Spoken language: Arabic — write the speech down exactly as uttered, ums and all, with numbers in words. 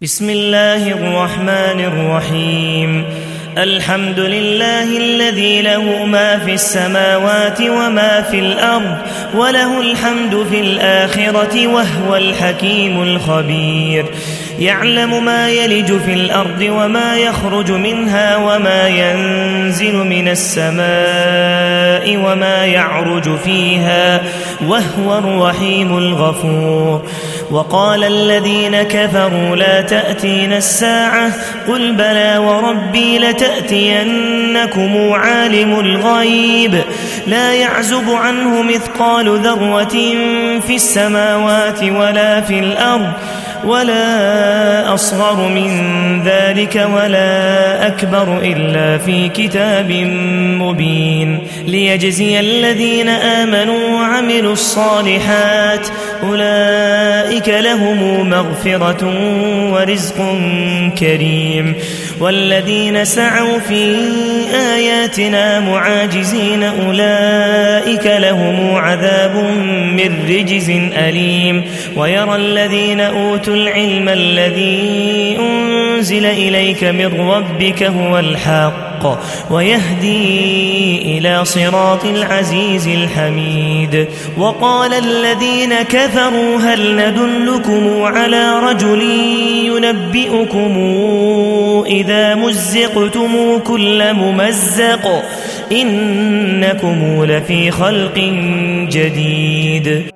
بسم الله الرحمن الرحيم. الحمد لله الذي له ما في السماوات وما في الأرض وله الحمد في الآخرة وهو الحكيم الخبير. يعلم ما يلج في الأرض وما يخرج منها وما ينزل من السماء وما يعرج فيها وهو الرحيم الغفور. وقال الذين كفروا لا تأتينا الساعة قل بلى وربي لتأتينكم عالم الغيب لا يعزب عنه مثقال ذرة في السماوات ولا في الأرض ولا أصغر من ذلك ولا أكبر إلا في كتاب مبين ليجزي الذين آمنوا وعملوا الصالحات أولئك لهم مغفرة ورزق كريم. والذين سعوا في آياتنا معاجزين أولئك لهم عذاب من رجز أليم. ويرى الذين أوتوا العلم الذي أنزل إليك من ربك هو الحق ويهدي إلى صراط العزيز الحميد. وقال الذين كفروا هل ندلكم على رجل ينبئكم إذا مزقتم كل ممزق إنكم لفي خلق جديد.